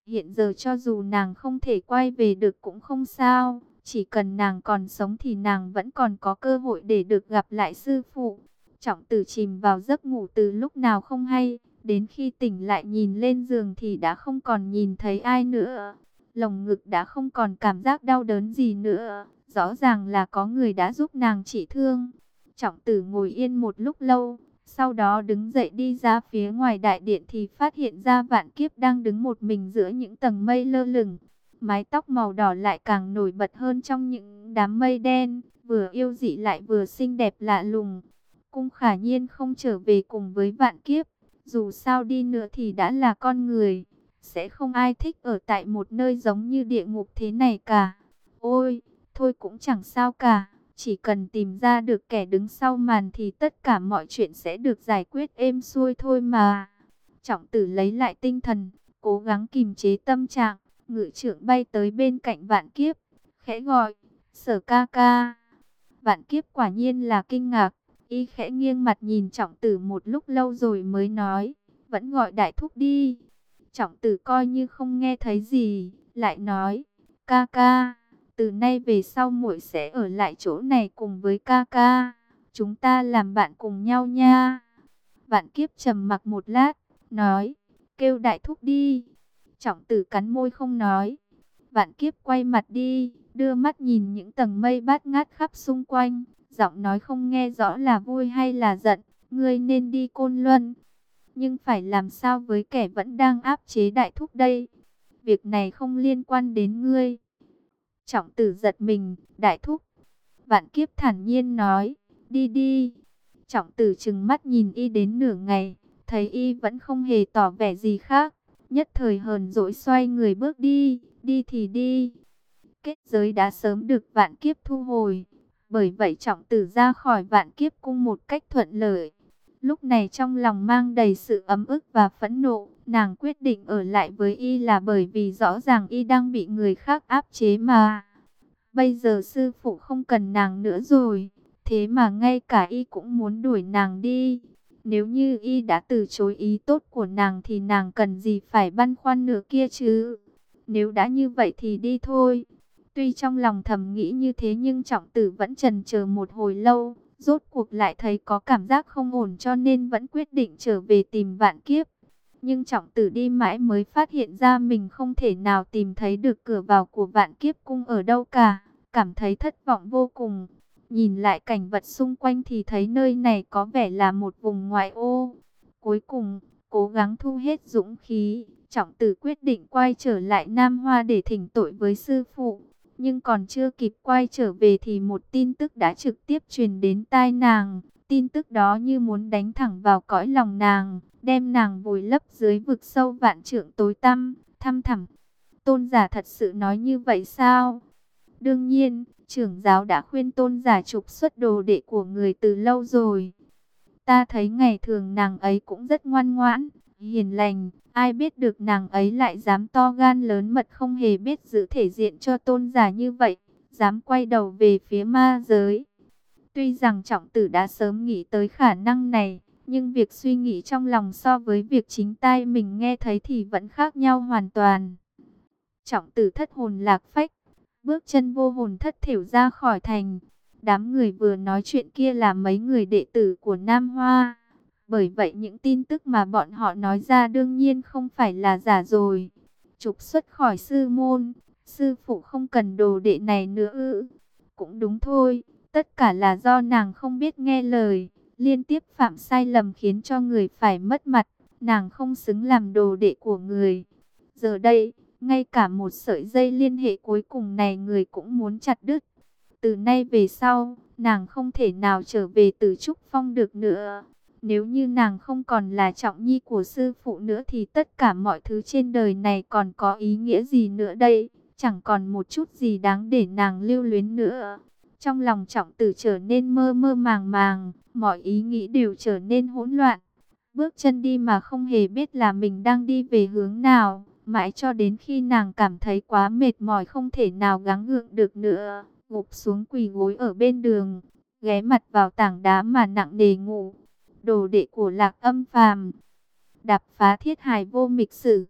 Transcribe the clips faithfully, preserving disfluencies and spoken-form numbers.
Hiện giờ cho dù nàng không thể quay về được cũng không sao, chỉ cần nàng còn sống thì nàng vẫn còn có cơ hội để được gặp lại sư phụ. Trọng Tử chìm vào giấc ngủ từ lúc nào không hay, đến khi tỉnh lại nhìn lên giường thì đã không còn nhìn thấy ai nữa. Lồng ngực đã không còn cảm giác đau đớn gì nữa, rõ ràng là có người đã giúp nàng trị thương. Trọng Tử ngồi yên một lúc lâu, sau đó đứng dậy đi ra phía ngoài đại điện thì phát hiện ra Vạn Kiếp đang đứng một mình giữa những tầng mây lơ lửng. Mái tóc màu đỏ lại càng nổi bật hơn trong những đám mây đen, vừa yêu dị lại vừa xinh đẹp lạ lùng. Cung Khả Nhiên không trở về cùng với Vạn Kiếp, dù sao đi nữa thì đã là con người, sẽ không ai thích ở tại một nơi giống như địa ngục thế này cả. Ôi, thôi cũng chẳng sao cả, chỉ cần tìm ra được kẻ đứng sau màn thì tất cả mọi chuyện sẽ được giải quyết êm xuôi thôi mà. Trọng Tử lấy lại tinh thần, cố gắng kìm chế tâm trạng, ngự trượng bay tới bên cạnh Vạn Kiếp, khẽ gọi, Sở ca ca. Vạn Kiếp quả nhiên là kinh ngạc, y khẽ nghiêng mặt nhìn Trọng Tử một lúc lâu rồi mới nói, vẫn gọi đại thúc đi. Trọng Tử coi như không nghe thấy gì, lại nói, ca ca, từ nay về sau muội sẽ ở lại chỗ này cùng với ca ca, chúng ta làm bạn cùng nhau nha. Vạn Kiếp trầm mặc một lát, nói, kêu đại thúc đi. Trọng Tử cắn môi không nói. Vạn Kiếp quay mặt đi, đưa mắt nhìn những tầng mây bát ngát khắp xung quanh, giọng nói không nghe rõ là vui hay là giận, ngươi nên đi Côn Luân. Nhưng phải làm sao với kẻ vẫn đang áp chế đại thúc đây? Việc này không liên quan đến ngươi. Trọng Tử giật mình, đại thúc. Vạn Kiếp thản nhiên nói, đi đi. Trọng Tử trừng mắt nhìn y đến nửa ngày, thấy y vẫn không hề tỏ vẻ gì khác, nhất thời hờn dỗi xoay người bước đi, đi thì đi. Kết giới đã sớm được Vạn Kiếp thu hồi, bởi vậy Trọng Tử ra khỏi Vạn Kiếp cung một cách thuận lợi. Lúc này trong lòng mang đầy sự ấm ức và phẫn nộ, nàng quyết định ở lại với y là bởi vì rõ ràng y đang bị người khác áp chế mà. Bây giờ sư phụ không cần nàng nữa rồi, thế mà ngay cả y cũng muốn đuổi nàng đi. Nếu như y đã từ chối ý tốt của nàng thì nàng cần gì phải băn khoăn nữa kia chứ. Nếu đã như vậy thì đi thôi. Tuy trong lòng thầm nghĩ như thế nhưng Trọng Tử vẫn chần chờ một hồi lâu, rốt cuộc lại thấy có cảm giác không ổn cho nên vẫn quyết định trở về tìm Vạn Kiếp. Nhưng Trọng Tử đi mãi mới phát hiện ra mình không thể nào tìm thấy được cửa vào của Vạn Kiếp cung ở đâu cả, cảm thấy thất vọng vô cùng. Nhìn lại cảnh vật xung quanh thì thấy nơi này có vẻ là một vùng ngoại ô. Cuối cùng, cố gắng thu hết dũng khí, Trọng Tử quyết định quay trở lại Nam Hoa để thỉnh tội với sư phụ. Nhưng còn chưa kịp quay trở về thì một tin tức đã trực tiếp truyền đến tai nàng. Tin tức đó như muốn đánh thẳng vào cõi lòng nàng, đem nàng vùi lấp dưới vực sâu vạn trượng tối tăm, thăm thẳm. Tôn giả thật sự nói như vậy sao? Đương nhiên, trưởng giáo đã khuyên tôn giả trục xuất đồ đệ của người từ lâu rồi. Ta thấy ngày thường nàng ấy cũng rất ngoan ngoãn, hiền lành. Ai biết được nàng ấy lại dám to gan lớn mật không hề biết giữ thể diện cho tôn giả như vậy, dám quay đầu về phía ma giới. Tuy rằng Trọng Tử đã sớm nghĩ tới khả năng này, nhưng việc suy nghĩ trong lòng so với việc chính tai mình nghe thấy thì vẫn khác nhau hoàn toàn. Trọng Tử thất hồn lạc phách, bước chân vô hồn thất thểu ra khỏi thành. Đám người vừa nói chuyện kia là mấy người đệ tử của Nam Hoa. Bởi vậy những tin tức mà bọn họ nói ra đương nhiên không phải là giả rồi. Trục xuất khỏi sư môn, sư phụ không cần đồ đệ này nữa ư? Cũng đúng thôi, tất cả là do nàng không biết nghe lời, liên tiếp phạm sai lầm khiến cho người phải mất mặt, nàng không xứng làm đồ đệ của người. Giờ đây, ngay cả một sợi dây liên hệ cuối cùng này người cũng muốn chặt đứt. Từ nay về sau, nàng không thể nào trở về Tử Trúc Phong được nữa. Nếu như nàng không còn là trọng nhi của sư phụ nữa thì tất cả mọi thứ trên đời này còn có ý nghĩa gì nữa đây? Chẳng còn một chút gì đáng để nàng lưu luyến nữa. Trong lòng Trọng Tử trở nên mơ mơ màng màng, mọi ý nghĩ đều trở nên hỗn loạn. Bước chân đi mà không hề biết là mình đang đi về hướng nào, mãi cho đến khi nàng cảm thấy quá mệt mỏi không thể nào gắng gượng được nữa, gục xuống quỳ gối ở bên đường, ghé mặt vào tảng đá mà nặng nề ngủ. Đồ đệ của Lạc Âm Phàm, đạp phá thiết hài vô mịch sử.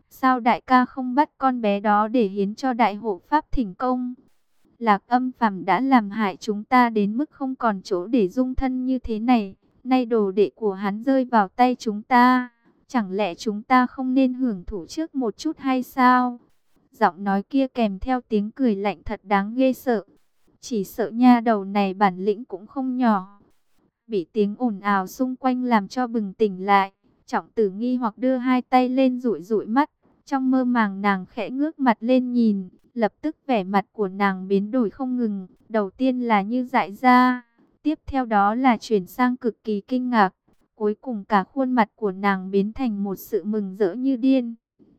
Sao đại ca không bắt con bé đó để hiến cho đại hộ pháp thỉnh công? Lạc Âm Phàm đã làm hại chúng ta đến mức không còn chỗ để dung thân như thế này. Nay đồ đệ của hắn rơi vào tay chúng ta. Chẳng lẽ chúng ta không nên hưởng thụ trước một chút hay sao? Giọng nói kia kèm theo tiếng cười lạnh thật đáng ghê sợ. Chỉ sợ nha đầu này bản lĩnh cũng không nhỏ. Bị tiếng ồn ào xung quanh làm cho bừng tỉnh lại. Trọng Tử nghi hoặc đưa hai tay lên dụi dụi mắt. Trong mơ màng nàng khẽ ngước mặt lên nhìn. Lập tức vẻ mặt của nàng biến đổi không ngừng. Đầu tiên là như dại ra. Tiếp theo đó là chuyển sang cực kỳ kinh ngạc. Cuối cùng cả khuôn mặt của nàng biến thành một sự mừng rỡ như điên.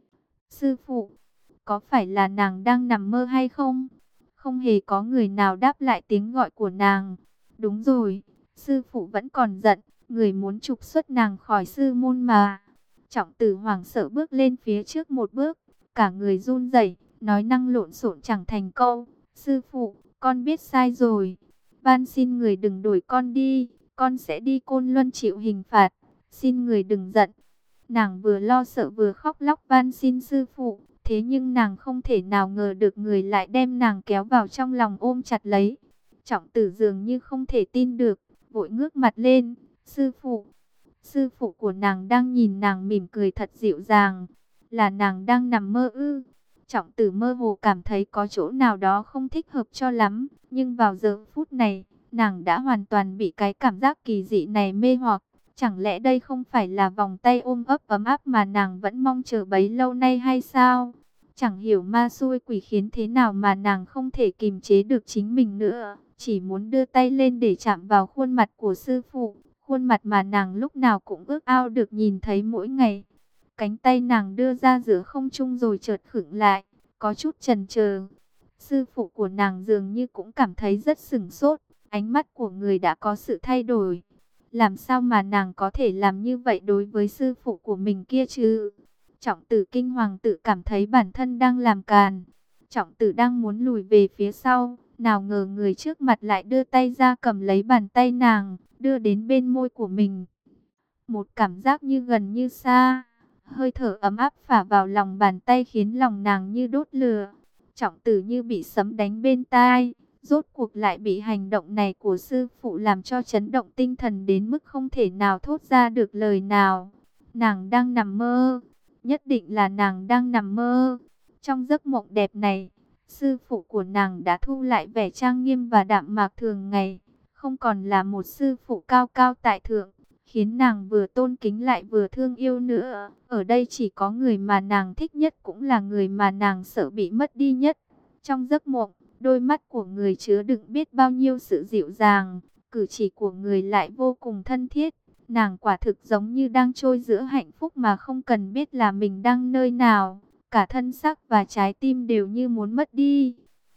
Sư phụ, có phải là nàng đang nằm mơ hay không? Không hề có người nào đáp lại tiếng gọi của nàng. Đúng rồi, sư phụ vẫn còn giận, người muốn trục xuất nàng khỏi sư môn mà. Trọng Tử hoảng sợ bước lên phía trước một bước, cả người run rẩy, nói năng lộn xộn chẳng thành câu. Sư phụ, con biết sai rồi. Van xin người đừng đuổi con đi, con sẽ đi Côn Luân chịu hình phạt. Xin người đừng giận. Nàng vừa lo sợ vừa khóc lóc van xin sư phụ. Thế nhưng nàng không thể nào ngờ được người lại đem nàng kéo vào trong lòng ôm chặt lấy. Trọng Tử dường như không thể tin được, vội ngước mặt lên. Sư phụ, sư phụ của nàng đang nhìn nàng mỉm cười thật dịu dàng. Là nàng đang nằm mơ ư? Trọng Tử mơ hồ cảm thấy có chỗ nào đó không thích hợp cho lắm. Nhưng vào giờ phút này, nàng đã hoàn toàn bị cái cảm giác kỳ dị này mê hoặc. Chẳng lẽ đây không phải là vòng tay ôm ấp ấm áp mà nàng vẫn mong chờ bấy lâu nay hay sao? Chẳng hiểu ma xui quỷ khiến thế nào mà nàng không thể kìm chế được chính mình nữa. Chỉ muốn đưa tay lên để chạm vào khuôn mặt của sư phụ. Khuôn mặt mà nàng lúc nào cũng ước ao được nhìn thấy mỗi ngày. Cánh tay nàng đưa ra giữa không trung rồi chợt khựng lại, có chút chần chờ. Sư phụ của nàng dường như cũng cảm thấy rất sửng sốt. Ánh mắt của người đã có sự thay đổi. Làm sao mà nàng có thể làm như vậy đối với sư phụ của mình kia chứ? Trọng Tử kinh hoàng tự cảm thấy bản thân đang làm càn. Trọng Tử đang muốn lùi về phía sau, nào ngờ người trước mặt lại đưa tay ra cầm lấy bàn tay nàng, đưa đến bên môi của mình. Một cảm giác như gần như xa, hơi thở ấm áp phả vào lòng bàn tay khiến lòng nàng như đốt lửa. Trọng Tử như bị sấm đánh bên tai, rốt cuộc lại bị hành động này của sư phụ làm cho chấn động tinh thần đến mức không thể nào thốt ra được lời nào. Nàng đang nằm mơ. Nhất định là nàng đang nằm mơ. Trong giấc mộng đẹp này, sư phụ của nàng đã thu lại vẻ trang nghiêm và đạm mạc thường ngày. Không còn là một sư phụ cao cao tại thượng, khiến nàng vừa tôn kính lại vừa thương yêu nữa. Ở đây chỉ có người mà nàng thích nhất, cũng là người mà nàng sợ bị mất đi nhất. Trong giấc mộng, đôi mắt của người chứa đựng biết bao nhiêu sự dịu dàng, cử chỉ của người lại vô cùng thân thiết. Nàng quả thực giống như đang trôi giữa hạnh phúc mà không cần biết là mình đang nơi nào. Cả thân xác và trái tim đều như muốn mất đi.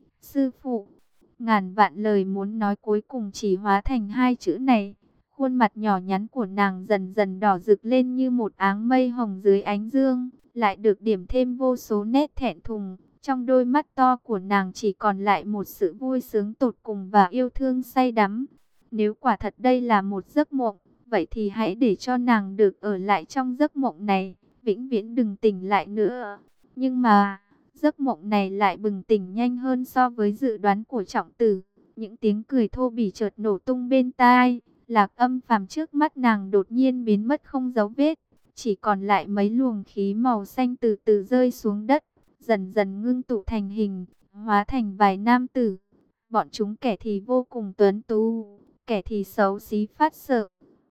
Sư phụ, ngàn vạn lời muốn nói cuối cùng chỉ hóa thành hai chữ này. Khuôn mặt nhỏ nhắn của nàng dần dần đỏ rực lên như một áng mây hồng dưới ánh dương, lại được điểm thêm vô số nét thẹn thùng. Trong đôi mắt to của nàng chỉ còn lại một sự vui sướng tột cùng và yêu thương say đắm. Nếu quả thật đây là một giấc mộng, vậy thì hãy để cho nàng được ở lại trong giấc mộng này, vĩnh viễn đừng tỉnh lại nữa. Nhưng mà, giấc mộng này lại bừng tỉnh nhanh hơn so với dự đoán của Trọng Tử. Những tiếng cười thô bỉ chợt nổ tung bên tai. Lạc Âm Phàm trước mắt nàng đột nhiên biến mất không dấu vết. Chỉ còn lại mấy luồng khí màu xanh từ từ rơi xuống đất, dần dần ngưng tụ thành hình, hóa thành vài nam tử. Bọn chúng kẻ thì vô cùng tuấn tú, kẻ thì xấu xí phát sợ.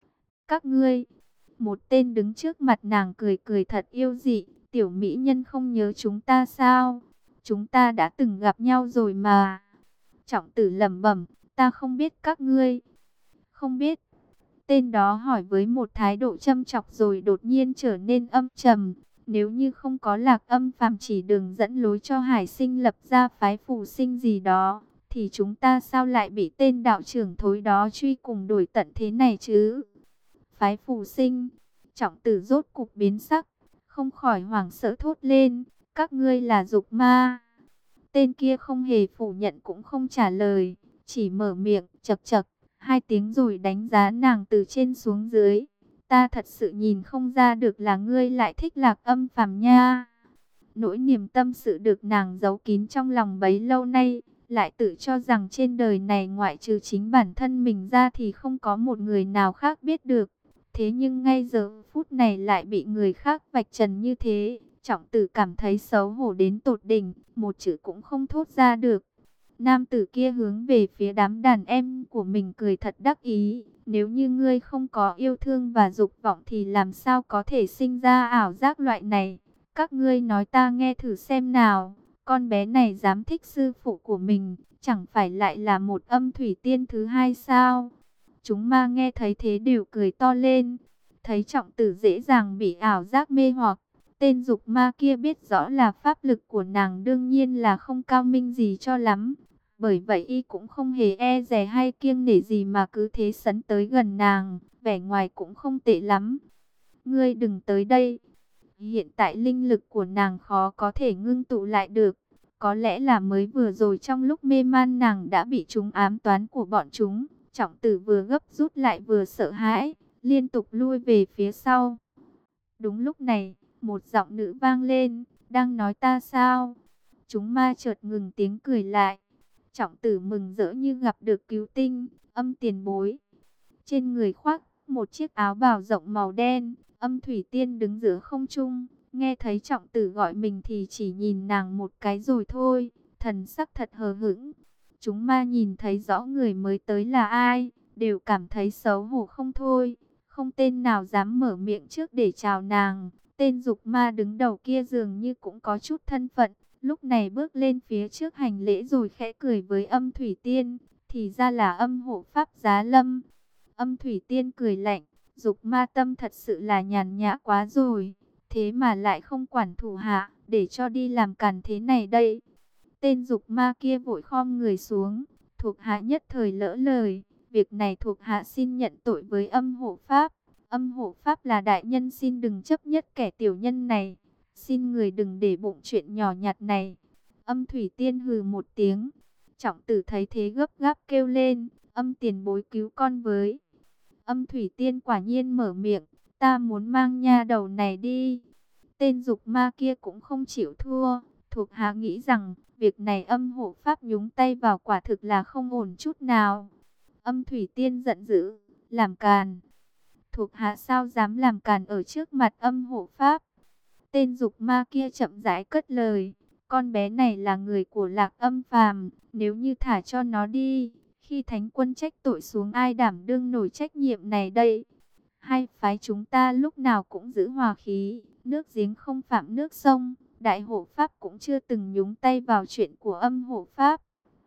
Các ngươi, một tên đứng trước mặt nàng cười cười thật yêu dị. Tiểu mỹ nhân không nhớ chúng ta sao? Chúng ta đã từng gặp nhau rồi mà. Trọng Tử lẩm bẩm, ta không biết các ngươi. Không biết. Tên đó hỏi với một thái độ châm chọc rồi đột nhiên trở nên âm trầm. Nếu như không có Lạc Âm Phàm chỉ đường dẫn lối cho Hải Sinh lập ra phái Phù Sinh gì đó, thì chúng ta sao lại bị tên đạo trưởng thối đó truy cùng đuổi tận thế này chứ? Phái Phù Sinh. Trọng Tử rốt cục biến sắc, không khỏi hoảng sợ thốt lên, các ngươi là dục ma. Tên kia không hề phủ nhận cũng không trả lời, chỉ mở miệng chậc chậc hai tiếng rồi đánh giá nàng từ trên xuống dưới. Ta thật sự nhìn không ra được là ngươi lại thích Lạc Âm Phàm nha. Nỗi niềm tâm sự được nàng giấu kín trong lòng bấy lâu nay, lại tự cho rằng trên đời này ngoại trừ chính bản thân mình ra thì không có một người nào khác biết được. Thế nhưng ngay giờ phút này lại bị người khác vạch trần như thế, Trọng Tử cảm thấy xấu hổ đến tột đỉnh, một chữ cũng không thốt ra được. Nam tử kia hướng về phía đám đàn em của mình cười thật đắc ý. Nếu như ngươi không có yêu thương và dục vọng thì làm sao có thể sinh ra ảo giác loại này. Các ngươi nói ta nghe thử xem nào. Con bé này dám thích sư phụ của mình, chẳng phải lại là một âm thủy tiên thứ hai sao? Chúng ma nghe thấy thế đều cười to lên. Thấy Trọng Tử dễ dàng bị ảo giác mê hoặc, tên dục ma kia biết rõ là pháp lực của nàng đương nhiên là không cao minh gì cho lắm. Bởi vậy y cũng không hề e dè hay kiêng nể gì mà cứ thế sấn tới gần nàng, vẻ ngoài cũng không tệ lắm. Ngươi đừng tới đây. Hiện tại linh lực của nàng khó có thể ngưng tụ lại được. Có lẽ là mới vừa rồi trong lúc mê man nàng đã bị chúng ám toán của bọn chúng. Trọng Tử vừa gấp rút lại vừa sợ hãi, liên tục lui về phía sau. Đúng lúc này, một giọng nữ vang lên, đang nói ta sao? Chúng ma chợt ngừng tiếng cười lại. Trọng Tử mừng rỡ như gặp được cứu tinh, Âm tiền bối. Trên người khoác một chiếc áo bào rộng màu đen, Âm thủy tiên đứng giữa không trung, nghe thấy Trọng Tử gọi mình thì chỉ nhìn nàng một cái rồi thôi, thần sắc thật hờ hững. Chúng ma nhìn thấy rõ người mới tới là ai, đều cảm thấy xấu hổ không thôi, không tên nào dám mở miệng trước để chào nàng. Tên dục ma đứng đầu kia dường như cũng có chút thân phận, lúc này bước lên phía trước hành lễ rồi khẽ cười với Âm thủy tiên, thì ra là Âm hộ pháp Giá Lâm. Âm thủy tiên cười lạnh, dục ma tâm thật sự là nhàn nhã quá rồi, thế mà lại không quản thủ hạ, để cho đi làm càn thế này đây. Tên dục ma kia vội khom người xuống, thuộc hạ nhất thời lỡ lời, việc này thuộc hạ xin nhận tội với Âm hộ pháp. Âm hộ pháp là đại nhân, xin đừng chấp nhất kẻ tiểu nhân này, xin người đừng để bụng chuyện nhỏ nhặt này. Âm thủy tiên hừ một tiếng. Trọng Tử thấy thế gấp gáp kêu lên, Âm tiền bối cứu con với. Âm thủy tiên quả nhiên mở miệng, ta muốn mang nha đầu này đi. Tên dục ma kia cũng không chịu thua, thuộc hạ nghĩ rằng việc này Âm hộ pháp nhúng tay vào quả thực là không ổn chút nào. Âm thủy tiên giận dữ, làm càn. Thuộc hạ sao dám làm càn ở trước mặt Âm hộ pháp. Tên dục ma kia chậm rãi cất lời, con bé này là người của Lạc Âm phàm, nếu như thả cho nó đi, khi thánh quân trách tội xuống ai đảm đương nổi trách nhiệm này đây? Hai phái chúng ta lúc nào cũng giữ hòa khí, nước giếng không phạm nước sông, đại hộ pháp cũng chưa từng nhúng tay vào chuyện của Âm hộ pháp.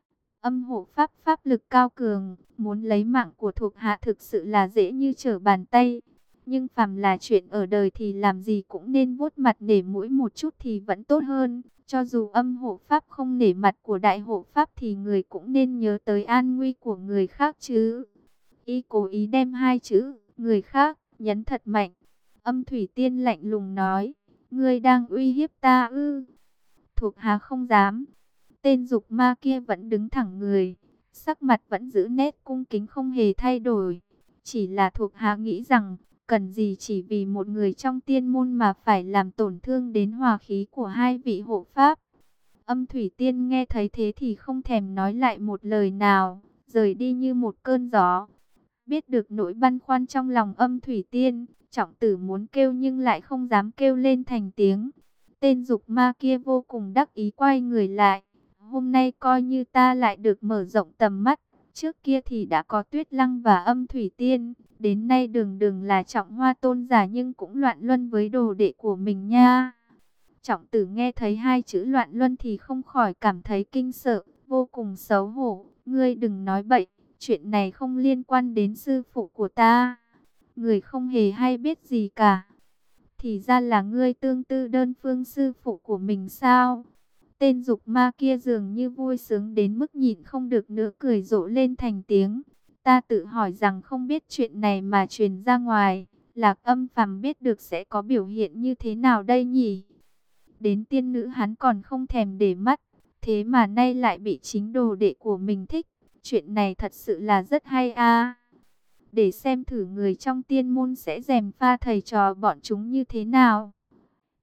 Âm hộ pháp pháp lực cao cường, muốn lấy mạng của thuộc hạ thực sự là dễ như trở bàn tay. Nhưng phàm là chuyện ở đời thì làm gì cũng nên vuốt mặt nể mũi một chút thì vẫn tốt hơn. Cho dù Âm hộ pháp không nể mặt của đại hộ pháp thì người cũng nên nhớ tới an nguy của người khác chứ. Y cố ý đem hai chữ người khác nhấn thật mạnh. Âm thủy tiên lạnh lùng nói, ngươi đang uy hiếp ta ư? Thuộc hạ không dám. Tên dục ma kia vẫn đứng thẳng người, sắc mặt vẫn giữ nét cung kính không hề thay đổi. Chỉ là thuộc hạ nghĩ rằng, cần gì chỉ vì một người trong tiên môn mà phải làm tổn thương đến hòa khí của hai vị hộ pháp. Âm thủy tiên nghe thấy thế thì không thèm nói lại một lời nào, rời đi như một cơn gió. Biết được nỗi băn khoăn trong lòng Âm thủy tiên, Trọng Tử muốn kêu nhưng lại không dám kêu lên thành tiếng. Tên dục ma kia vô cùng đắc ý quay người lại. Hôm nay coi như ta lại được mở rộng tầm mắt. Trước kia thì đã có Tuyết Lăng và Âm thủy tiên, đến nay đường đường là Trọng Hoa tôn giả nhưng cũng loạn luân với đồ đệ của mình nha. Trọng Tử nghe thấy hai chữ loạn luân thì không khỏi cảm thấy kinh sợ, vô cùng xấu hổ. Ngươi đừng nói bậy, chuyện này không liên quan đến sư phụ của ta. Người không hề hay biết gì cả. Thì ra là ngươi tương tư đơn phương sư phụ của mình sao? Tên dục ma kia dường như vui sướng đến mức nhịn không được nữa, cười rộ lên thành tiếng. Ta tự hỏi rằng không biết chuyện này mà truyền ra ngoài, Lạc Âm phàm biết được sẽ có biểu hiện như thế nào đây nhỉ? Đến tiên nữ hắn còn không thèm để mắt, thế mà nay lại bị chính đồ đệ của mình thích. Chuyện này thật sự là rất hay a. Để xem thử người trong tiên môn sẽ gièm pha thầy trò bọn chúng như thế nào.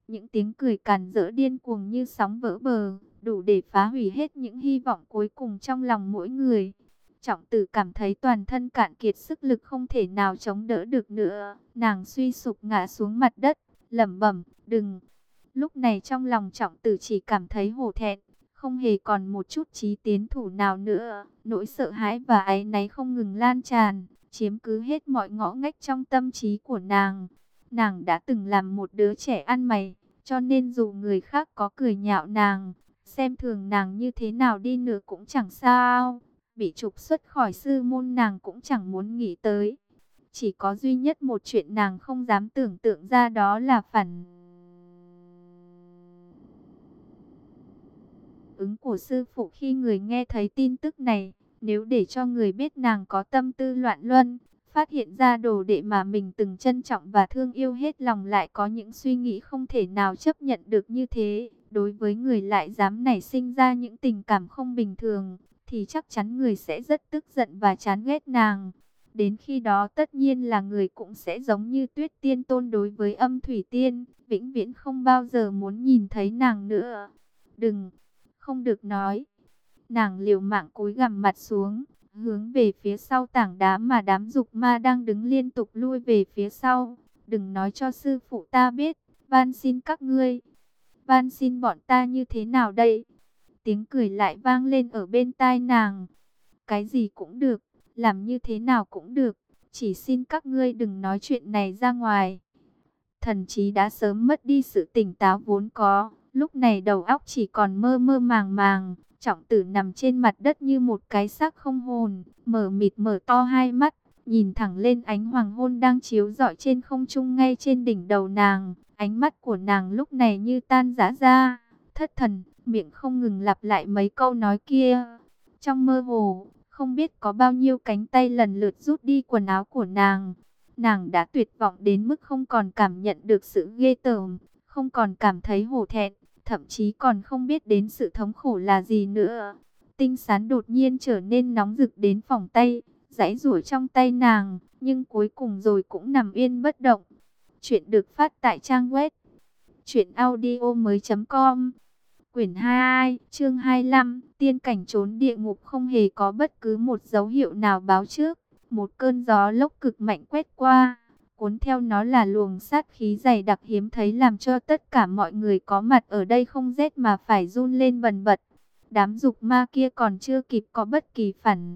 những tiếng cười càn rỡ điên cuồng như sóng vỡ bờ, đủ để phá hủy hết những hy vọng cuối cùng trong lòng mỗi người. Trọng Tử cảm thấy toàn thân cạn kiệt sức lực, không thể nào chống đỡ được nữa, nàng suy sụp ngã xuống mặt đất, lẩm bẩm, "Đừng." Lúc này trong lòng Trọng Tử chỉ cảm thấy hổ thẹn, không hề còn một chút chí tiến thủ nào nữa. Nỗi sợ hãi và áy náy không ngừng lan tràn, chiếm cứ hết mọi ngõ ngách trong tâm trí của nàng. Nàng đã từng làm một đứa trẻ ăn mày, cho nên dù người khác có cười nhạo nàng, xem thường nàng như thế nào đi nữa cũng chẳng sao. Bị trục xuất khỏi sư môn nàng cũng chẳng muốn nghĩ tới. Chỉ có duy nhất một chuyện nàng không dám tưởng tượng ra, đó là phản ứng của sư phụ khi người nghe thấy tin tức này. Nếu để cho người biết nàng có tâm tư loạn luân, phát hiện ra đồ đệ mà mình từng trân trọng và thương yêu hết lòng lại có những suy nghĩ không thể nào chấp nhận được như thế, đối với người lại dám nảy sinh ra những tình cảm không bình thường, thì chắc chắn người sẽ rất tức giận và chán ghét nàng. Đến khi đó tất nhiên là người cũng sẽ giống như Tuyết Tiên Tôn đối với Âm Thủy Tiên, vĩnh viễn không bao giờ muốn nhìn thấy nàng nữa. Đừng, không được nói. Nàng liều mạng cúi gằm mặt xuống, hướng về phía sau tảng đá mà đám dục ma đang đứng liên tục lui về phía sau. Đừng nói cho sư phụ ta biết, van xin các ngươi. Van xin bọn ta như thế nào đây? Tiếng cười lại vang lên ở bên tai nàng. Cái gì cũng được, làm như thế nào cũng được, chỉ xin các ngươi đừng nói chuyện này ra ngoài. Thần trí đã sớm mất đi sự tỉnh táo vốn có, lúc này đầu óc chỉ còn mơ mơ màng màng. Trọng Tử nằm trên mặt đất như một cái xác không hồn, mở mịt mở to hai mắt, nhìn thẳng lên ánh hoàng hôn đang chiếu rọi trên không trung ngay trên đỉnh đầu nàng. Ánh mắt của nàng lúc này như tan rã ra, thất thần, miệng không ngừng lặp lại mấy câu nói kia. Trong mơ hồ, không biết có bao nhiêu cánh tay lần lượt rút đi quần áo của nàng. Nàng đã tuyệt vọng đến mức không còn cảm nhận được sự ghê tởm, không còn cảm thấy hổ thẹn, thậm chí còn không biết đến sự thống khổ là gì nữa. Tinh sán đột nhiên trở nên nóng rực đến phỏng tay, giãy giụa trong tay nàng, nhưng cuối cùng rồi cũng nằm yên bất động. Chuyện được phát tại trang web truyện audio mới chấm com. Quyển hai, chương hai mươi lăm, tiên cảnh trốn địa ngục. Không hề có bất cứ một dấu hiệu nào báo trước. Một cơn gió lốc cực mạnh quét qua, cuốn theo nó là luồng sát khí dày đặc hiếm thấy, làm cho tất cả mọi người có mặt ở đây không rét mà phải run lên bần bật. Đám dục ma kia còn chưa kịp có bất kỳ phản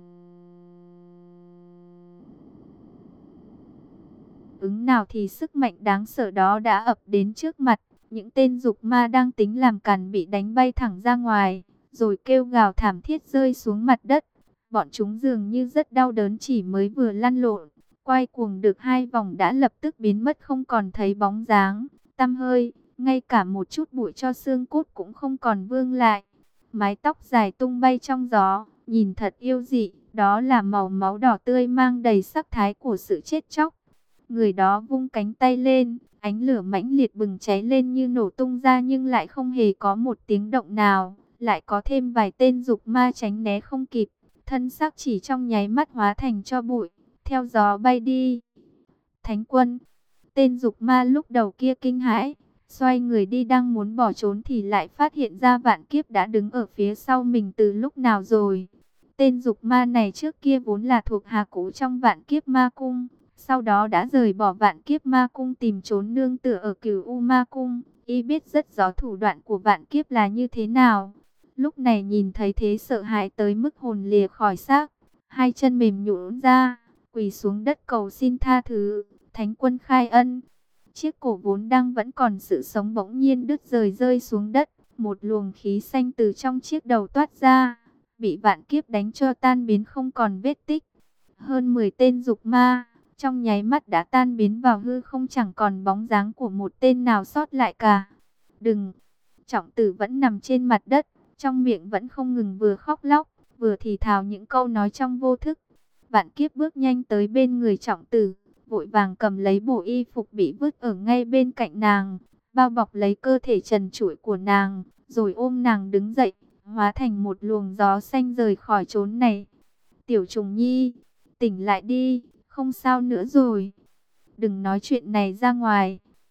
ứng nào thì sức mạnh đáng sợ đó đã ập đến trước mặt. Những tên dục ma đang tính làm càn bị đánh bay thẳng ra ngoài, rồi kêu gào thảm thiết rơi xuống mặt đất. Bọn chúng dường như rất đau đớn, chỉ mới vừa lăn lộn, quay cuồng được hai vòng đã lập tức biến mất không còn thấy bóng dáng, tăm hơi, ngay cả một chút bụi cho xương cốt cũng không còn vương lại. Mái tóc dài tung bay trong gió, nhìn thật yêu dị, đó là màu máu đỏ tươi mang đầy sắc thái của sự chết chóc. Người đó vung cánh tay lên, ánh lửa mãnh liệt bừng cháy lên như nổ tung ra, nhưng lại không hề có một tiếng động nào. Lại có thêm vài tên dục ma tránh né không kịp, thân xác chỉ trong nháy mắt hóa thành tro bụi, theo gió bay đi. Thánh quân, tên dục ma lúc đầu kia kinh hãi, xoay người đi đang muốn bỏ trốn thì lại phát hiện ra Vạn Kiếp đã đứng ở phía sau mình từ lúc nào rồi. Tên dục ma này trước kia vốn là thuộc hạ cũ trong Vạn Kiếp Ma Cung, sau đó đã rời bỏ Vạn Kiếp Ma Cung tìm trốn nương tựa ở Cửu U Ma Cung. Y biết rất rõ thủ đoạn của Vạn Kiếp là như thế nào. Lúc này nhìn thấy thế sợ hãi tới mức hồn lìa khỏi xác, hai chân mềm nhũn ra, quỳ xuống đất cầu xin tha thứ. Thánh quân khai ân. Chiếc cổ vốn đang vẫn còn sự sống bỗng nhiên đứt rời rơi xuống đất, một luồng khí xanh từ trong chiếc đầu toát ra, bị Vạn Kiếp đánh cho tan biến không còn vết tích. Hơn mười tên dục ma trong nháy mắt đã tan biến vào hư không, chẳng còn bóng dáng của một tên nào sót lại cả. Đừng! Trọng Tử vẫn nằm trên mặt đất, trong miệng vẫn không ngừng vừa khóc lóc, vừa thì thào những câu nói trong vô thức. Vạn Kiếp bước nhanh tới bên người Trọng Tử, vội vàng cầm lấy bộ y phục bị vứt ở ngay bên cạnh nàng, bao bọc lấy cơ thể trần trụi của nàng, rồi ôm nàng đứng dậy, hóa thành một luồng gió xanh rời khỏi chốn này. Tiểu Trùng Nhi, tỉnh lại đi, không sao nữa rồi. Đừng nói chuyện này ra ngoài.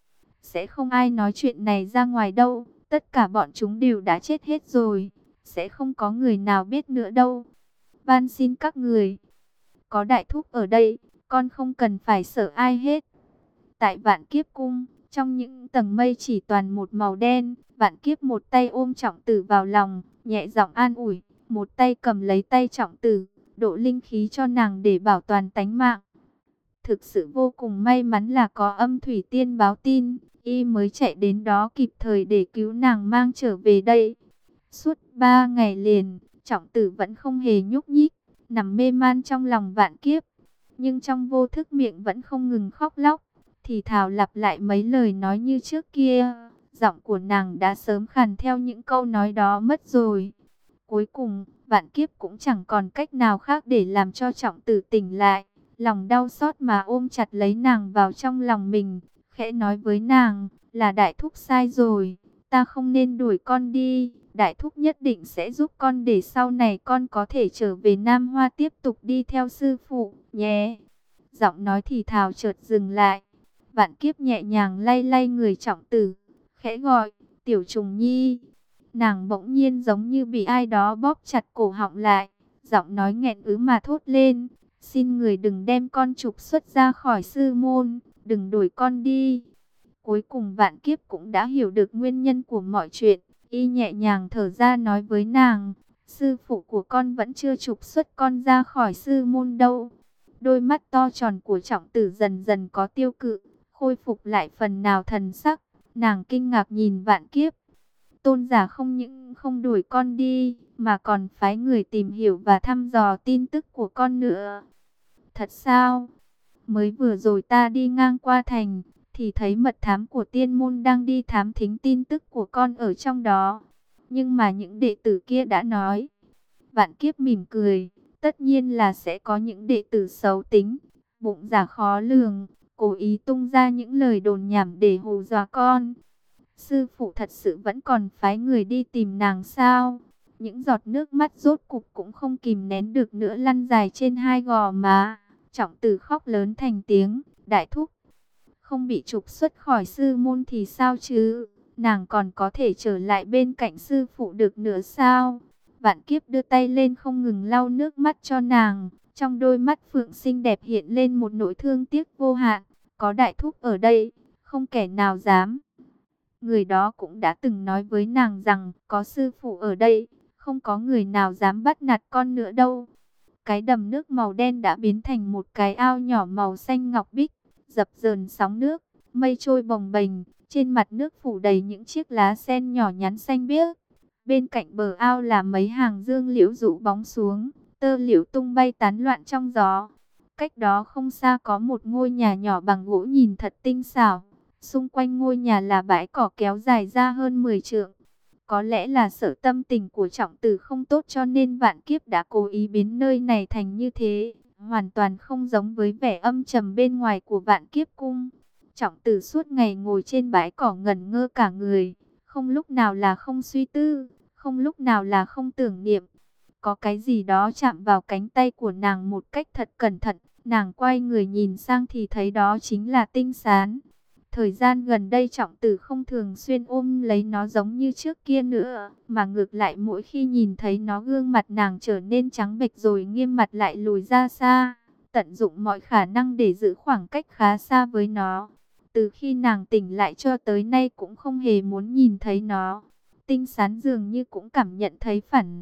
Sẽ không ai nói chuyện này ra ngoài đâu. Tất cả bọn chúng đều đã chết hết rồi. Sẽ không có người nào biết nữa đâu. Van xin các người. Có đại thúc ở đây. Con không cần phải sợ ai hết. Tại Vạn Kiếp Cung, trong những tầng mây chỉ toàn một màu đen, Vạn Kiếp một tay ôm Trọng Tử vào lòng, nhẹ giọng an ủi, một tay cầm lấy tay Trọng Tử, độ linh khí cho nàng để bảo toàn tánh mạng. Thực sự vô cùng may mắn là có Âm Thủy Tiên báo tin, y mới chạy đến đó kịp thời để cứu nàng mang trở về đây. Suốt ba ngày liền, Trọng Tử vẫn không hề nhúc nhích, nằm mê man trong lòng Vạn Kiếp, nhưng trong vô thức miệng vẫn không ngừng khóc lóc. Thì thào lặp lại mấy lời nói như trước kia, giọng của nàng đã sớm khàn theo những câu nói đó mất rồi. Cuối cùng, Vạn Kiếp cũng chẳng còn cách nào khác để làm cho Trọng Tử tỉnh lại. Lòng đau xót mà ôm chặt lấy nàng vào trong lòng mình, khẽ nói với nàng, là đại thúc sai rồi, ta không nên đuổi con đi. Đại thúc nhất định sẽ giúp con để sau này con có thể trở về Nam Hoa tiếp tục đi theo sư phụ, nhé. Giọng nói thì thào chợt dừng lại. Vạn Kiếp nhẹ nhàng lay lay người Trọng Tử, khẽ gọi, Tiểu Trùng Nhi. Nàng bỗng nhiên giống như bị ai đó bóp chặt cổ họng lại, giọng nói nghẹn ứ mà thốt lên, xin người đừng đem con trục xuất ra khỏi sư môn, đừng đuổi con đi. Cuối cùng Vạn Kiếp cũng đã hiểu được nguyên nhân của mọi chuyện, y nhẹ nhàng thở ra nói với nàng, sư phụ của con vẫn chưa trục xuất con ra khỏi sư môn đâu. Đôi mắt to tròn của Trọng Tử dần dần có tiêu cự, khôi phục lại phần nào thần sắc. Nàng kinh ngạc nhìn Vạn Kiếp. Tôn giả không những không đuổi con đi, mà còn phái người tìm hiểu và thăm dò tin tức của con nữa. Thật sao? Mới vừa rồi ta đi ngang qua thành, thì thấy mật thám của tiên môn đang đi thám thính tin tức của con ở trong đó. Nhưng mà những đệ tử kia đã nói. Vạn Kiếp mỉm cười, tất nhiên là sẽ có những đệ tử xấu tính, bụng dạ khó lường, cố ý tung ra những lời đồn nhảm để hù dọa con. Sư phụ thật sự vẫn còn phái người đi tìm nàng sao? Những giọt nước mắt rốt cục cũng không kìm nén được nữa lăn dài trên hai gò má. Trọng Tử khóc lớn thành tiếng, đại thúc. Không bị trục xuất khỏi sư môn thì sao chứ? Nàng còn có thể trở lại bên cạnh sư phụ được nữa sao? Vạn Kiếp đưa tay lên không ngừng lau nước mắt cho nàng. Trong đôi mắt phượng xinh đẹp hiện lên một nỗi thương tiếc vô hạn. Có đại thúc ở đây, không kẻ nào dám. Người đó cũng đã từng nói với nàng rằng, có sư phụ ở đây, không có người nào dám bắt nạt con nữa đâu. Cái đầm nước màu đen đã biến thành một cái ao nhỏ màu xanh ngọc bích, dập dờn sóng nước, mây trôi bồng bềnh, trên mặt nước phủ đầy những chiếc lá sen nhỏ nhắn xanh biếc. Bên cạnh bờ ao là mấy hàng dương liễu rũ bóng xuống, tơ liễu tung bay tán loạn trong gió. Cách đó không xa có một ngôi nhà nhỏ bằng gỗ nhìn thật tinh xảo. Xung quanh ngôi nhà là bãi cỏ kéo dài ra hơn mười trượng. Có lẽ là sợ tâm tình của Trọng Tử không tốt cho nên Vạn Kiếp đã cố ý biến nơi này thành như thế. Hoàn toàn không giống với vẻ âm trầm bên ngoài của Vạn Kiếp Cung. Trọng Tử suốt ngày ngồi trên bãi cỏ ngẩn ngơ cả người. Không lúc nào là không suy tư, không lúc nào là không tưởng niệm. Có cái gì đó chạm vào cánh tay của nàng một cách thật cẩn thận. Nàng quay người nhìn sang thì thấy đó chính là Tinh Sán. Thời gian gần đây Trọng Tử không thường xuyên ôm lấy nó giống như trước kia nữa, mà ngược lại mỗi khi nhìn thấy nó gương mặt nàng trở nên trắng bệch rồi nghiêm mặt lại lùi ra xa, tận dụng mọi khả năng để giữ khoảng cách khá xa với nó. Từ khi nàng tỉnh lại cho tới nay cũng không hề muốn nhìn thấy nó. Tinh Sán dường như cũng cảm nhận thấy phản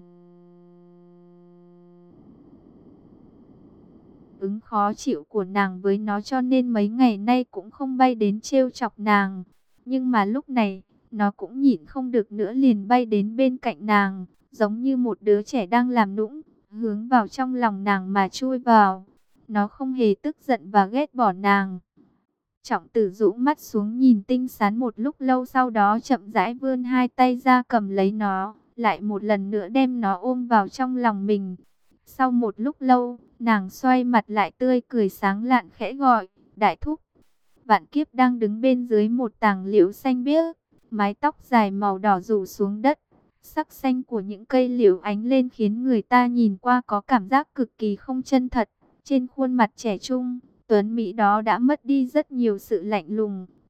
ứng khó chịu của nàng với nó cho nên mấy ngày nay cũng không bay đến trêu chọc nàng. Nhưng mà lúc này, nó cũng nhịn không được nữa liền bay đến bên cạnh nàng, giống như một đứa trẻ đang làm nũng, hướng vào trong lòng nàng mà chui vào. Nó không hề tức giận và ghét bỏ nàng. Trọng Tử rũ mắt xuống nhìn Tinh Sán một lúc lâu, sau đó chậm rãi vươn hai tay ra cầm lấy nó, lại một lần nữa đem nó ôm vào trong lòng mình. Sau một lúc lâu, nàng xoay mặt lại tươi cười sáng lạn khẽ gọi, đại thúc. Vạn Kiếp đang đứng bên dưới một tàng liễu xanh biếc, mái tóc dài màu đỏ rủ xuống đất. Sắc xanh của những cây liễu ánh lên khiến người ta nhìn qua có cảm giác cực kỳ không chân thật. Trên khuôn mặt trẻ trung, tuấn mỹ đó đã mất đi rất nhiều sự lạnh lùng,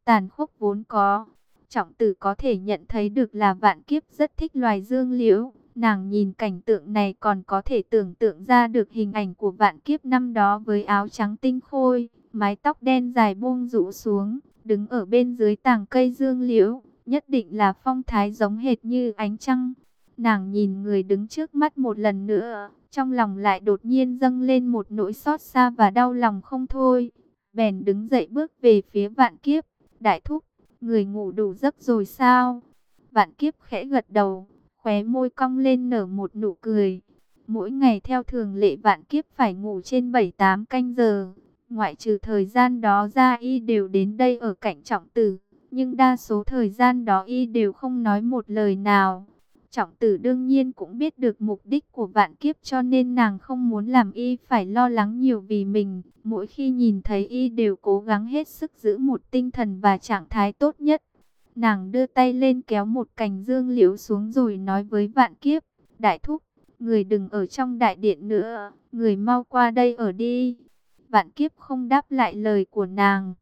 tàn khốc vốn có. Trọng tử có thể nhận thấy được là Vạn Kiếp rất thích loài dương liễu. Nàng nhìn cảnh tượng này còn có thể tưởng tượng ra được hình ảnh của Vạn Kiếp năm đó với áo trắng tinh khôi, mái tóc đen dài buông rũ xuống, đứng ở bên dưới tàng cây dương liễu, nhất định là phong thái giống hệt như ánh trăng. Nàng nhìn người đứng trước mắt một lần nữa, trong lòng lại đột nhiên dâng lên một nỗi xót xa và đau lòng không thôi. Bèn đứng dậy bước về phía Vạn Kiếp. Đại thúc, người ngủ đủ giấc rồi sao? Vạn Kiếp khẽ gật đầu, khóe môi cong lên nở một nụ cười. Mỗi ngày theo thường lệ Vạn Kiếp phải ngủ trên bảy tám canh giờ. Ngoại trừ thời gian đó ra y đều đến đây ở cạnh Trọng tử. Nhưng đa số thời gian đó y đều không nói một lời nào. Trọng tử đương nhiên cũng biết được mục đích của Vạn Kiếp, cho nên nàng không muốn làm y phải lo lắng nhiều vì mình. Mỗi khi nhìn thấy y đều cố gắng hết sức giữ một tinh thần và trạng thái tốt nhất. Nàng đưa tay lên kéo một cành dương liễu xuống rồi nói với Vạn Kiếp: Đại thúc, người đừng ở trong đại điện nữa, người mau qua đây ở đi. Vạn Kiếp không đáp lại lời của nàng.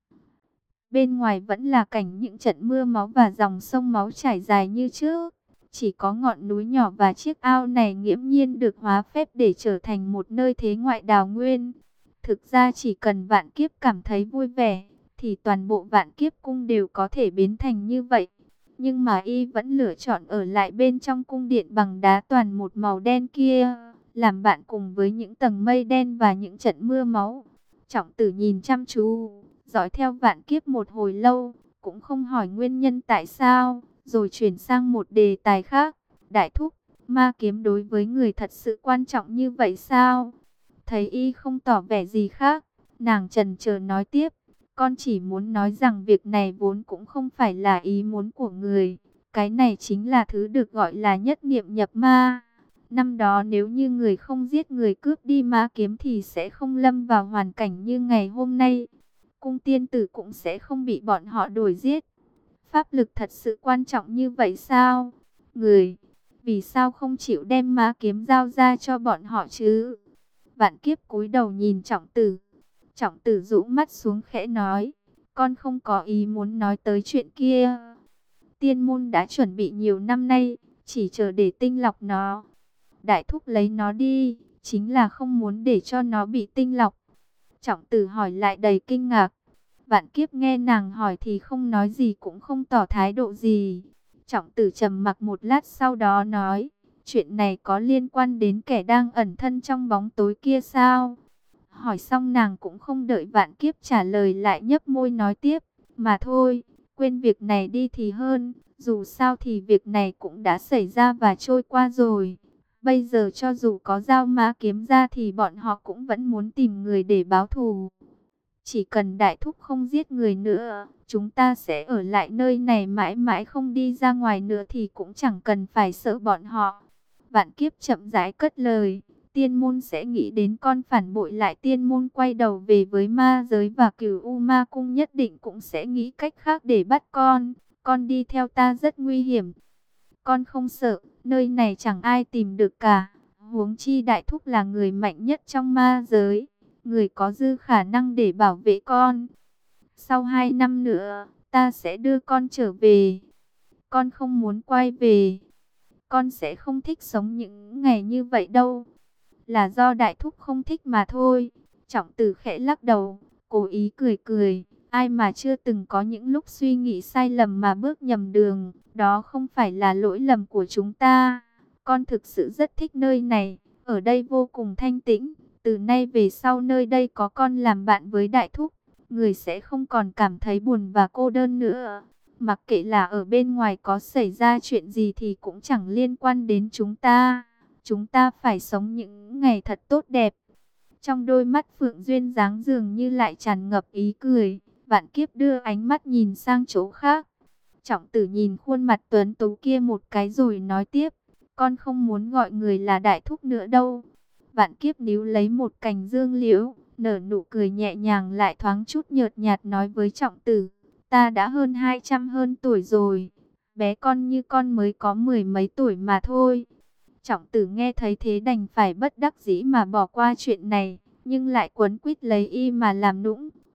Bên ngoài vẫn là cảnh những trận mưa máu và dòng sông máu chảy dài như trước. Chỉ có ngọn núi nhỏ và chiếc ao này nghiễm nhiên được hóa phép để trở thành một nơi thế ngoại đào nguyên. Thực ra chỉ cần Vạn Kiếp cảm thấy vui vẻ, thì toàn bộ Vạn Kiếp cung đều có thể biến thành như vậy. Nhưng mà y vẫn lựa chọn ở lại bên trong cung điện bằng đá toàn một màu đen kia, làm bạn cùng với những tầng mây đen và những trận mưa máu. Trọng tử nhìn chăm chú, dõi theo Vạn Kiếp một hồi lâu, cũng không hỏi nguyên nhân tại sao, rồi chuyển sang một đề tài khác. Đại thúc, ma kiếm đối với người thật sự quan trọng như vậy sao? Thấy y không tỏ vẻ gì khác, nàng chần chờ nói tiếp: Con chỉ muốn nói rằng việc này vốn cũng không phải là ý muốn của người. Cái này chính là thứ được gọi là nhất niệm nhập ma. Năm đó nếu như người không giết người cướp đi ma kiếm thì sẽ không lâm vào hoàn cảnh như ngày hôm nay. Cung tiên tử cũng sẽ không bị bọn họ đuổi giết. Pháp lực thật sự quan trọng như vậy sao? Người, vì sao không chịu đem ma kiếm giao ra cho bọn họ chứ? Vạn Kiếp cúi đầu nhìn Trọng tử. Trọng tử rũ mắt xuống khẽ nói: Con không có ý muốn nói tới chuyện kia. Tiên môn đã chuẩn bị nhiều năm nay, chỉ chờ để tinh lọc nó. Đại thúc lấy nó đi, chính là không muốn để cho nó bị tinh lọc. Trọng tử hỏi lại đầy kinh ngạc. Vạn Kiếp nghe nàng hỏi thì không nói gì, cũng không tỏ thái độ gì. Trọng tử trầm mặc một lát sau đó nói: Chuyện này có liên quan đến kẻ đang ẩn thân trong bóng tối kia sao? Hỏi xong nàng cũng không đợi Vạn Kiếp trả lời lại nhấp môi nói tiếp: Mà thôi, quên việc này đi thì hơn. Dù sao thì việc này cũng đã xảy ra và trôi qua rồi. Bây giờ cho dù có giao ma kiếm ra thì bọn họ cũng vẫn muốn tìm người để báo thù. Chỉ cần đại thúc không giết người nữa, chúng ta sẽ ở lại nơi này mãi mãi không đi ra ngoài nữa thì cũng chẳng cần phải sợ bọn họ. Vạn Kiếp chậm rãi cất lời: Tiên môn sẽ nghĩ đến con phản bội lại tiên môn quay đầu về với ma giới, và Cửu U Ma Cung nhất định cũng sẽ nghĩ cách khác để bắt con. Con đi theo ta rất nguy hiểm. Con không sợ, nơi này chẳng ai tìm được cả. Huống chi đại thúc là người mạnh nhất trong ma giới, người có dư khả năng để bảo vệ con. Sau hai năm nữa, ta sẽ đưa con trở về. Con không muốn quay về. Con sẽ không thích sống những ngày như vậy đâu. Là do đại thúc không thích mà thôi. Trọng tử khẽ lắc đầu, cố ý cười cười. Ai mà chưa từng có những lúc suy nghĩ sai lầm mà bước nhầm đường. Đó không phải là lỗi lầm của chúng ta. Con thực sự rất thích nơi này. Ở đây vô cùng thanh tĩnh. Từ nay về sau nơi đây có con làm bạn với đại thúc, người sẽ không còn cảm thấy buồn và cô đơn nữa. Mặc kệ là ở bên ngoài có xảy ra chuyện gì thì cũng chẳng liên quan đến chúng ta. Chúng ta phải sống những ngày thật tốt đẹp. Trong đôi mắt Phượng Duyên dáng dường như lại tràn ngập ý cười. Vạn Kiếp đưa ánh mắt nhìn sang chỗ khác. Trọng tử nhìn khuôn mặt tuấn tú kia một cái rồi nói tiếp: Con không muốn gọi người là đại thúc nữa đâu. Vạn Kiếp níu lấy một cành dương liễu, nở nụ cười nhẹ nhàng lại thoáng chút nhợt nhạt nói với Trọng tử: Ta đã hơn hai trăm hơn tuổi rồi. Bé con như con mới có mười mấy tuổi mà thôi. Trọng tử nghe thấy thế đành phải bất đắc dĩ mà bỏ qua chuyện này, nhưng lại quấn quýt lấy y mà làm nũng.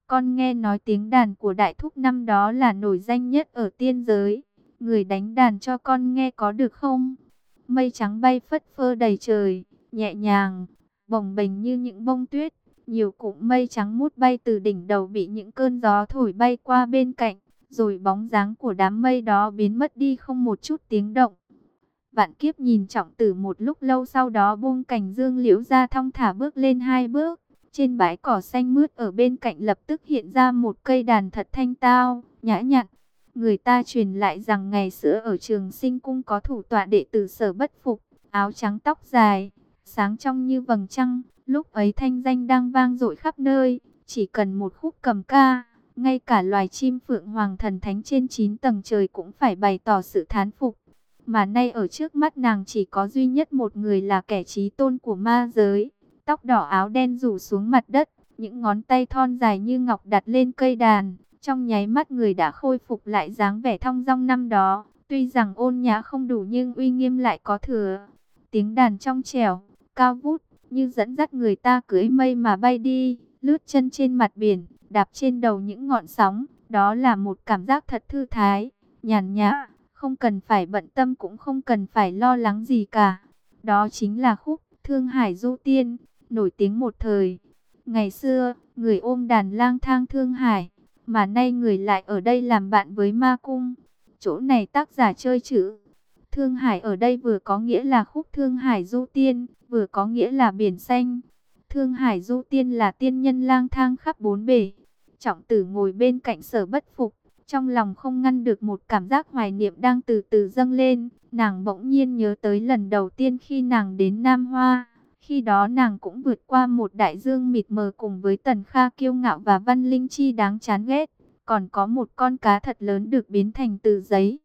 Con nghe nói tiếng đàn của đại thúc năm đó là nổi danh nhất ở tiên giới. Người đánh đàn cho con nghe có được không? Mây trắng bay phất phơ đầy trời, nhẹ nhàng, bồng bềnh như những bông tuyết. Nhiều cụm mây trắng mút bay từ đỉnh đầu bị những cơn gió thổi bay qua bên cạnh. Rồi bóng dáng của đám mây đó biến mất đi không một chút tiếng động. Vạn Kiếp nhìn Trọng Tử một lúc lâu, sau đó buông cành dương liễu ra, thong thả bước lên hai bước. Trên bãi cỏ xanh mướt ở bên cạnh lập tức hiện ra một cây đàn thật thanh tao, nhã nhặn. Người ta truyền lại rằng ngày xưa ở Trường Sinh Cung có thủ tọa đệ tử Sở Bất Phục, áo trắng tóc dài, sáng trong như vầng trăng. Lúc ấy thanh danh đang vang dội khắp nơi, chỉ cần một khúc cầm ca, ngay cả loài chim phượng hoàng thần thánh trên chín tầng trời cũng phải bày tỏ sự thán phục. Mà nay ở trước mắt nàng chỉ có duy nhất một người là kẻ chí tôn của ma giới. Tóc đỏ áo đen rủ xuống mặt đất, những ngón tay thon dài như ngọc đặt lên cây đàn. Trong nháy mắt người đã khôi phục lại dáng vẻ thong dong năm đó. Tuy rằng ôn nhã không đủ nhưng uy nghiêm lại có thừa. Tiếng đàn trong trẻo, cao vút, như dẫn dắt người ta cưỡi mây mà bay đi, lướt chân trên mặt biển, đạp trên đầu những ngọn sóng. Đó là một cảm giác thật thư thái, nhàn nhã, không cần phải bận tâm cũng không cần phải lo lắng gì cả. Đó chính là khúc Thương Hải Du Tiên, nổi tiếng một thời. Ngày xưa, người ôm đàn lang thang Thương Hải, mà nay người lại ở đây làm bạn với ma cung. Chỗ này tác giả chơi chữ. Thương Hải ở đây vừa có nghĩa là khúc Thương Hải Du Tiên, vừa có nghĩa là biển xanh. Thương Hải Du Tiên là tiên nhân lang thang khắp bốn bể. Trọng Tử ngồi bên cạnh Sở Bất Phục, trong lòng không ngăn được một cảm giác hoài niệm đang từ từ dâng lên. Nàng bỗng nhiên nhớ tới lần đầu tiên khi nàng đến Nam Hoa. Khi đó nàng cũng vượt qua một đại dương mịt mờ cùng với Tần Kha kiêu ngạo và Văn Linh Chi đáng chán ghét. Còn có một con cá thật lớn được biến thành từ giấy.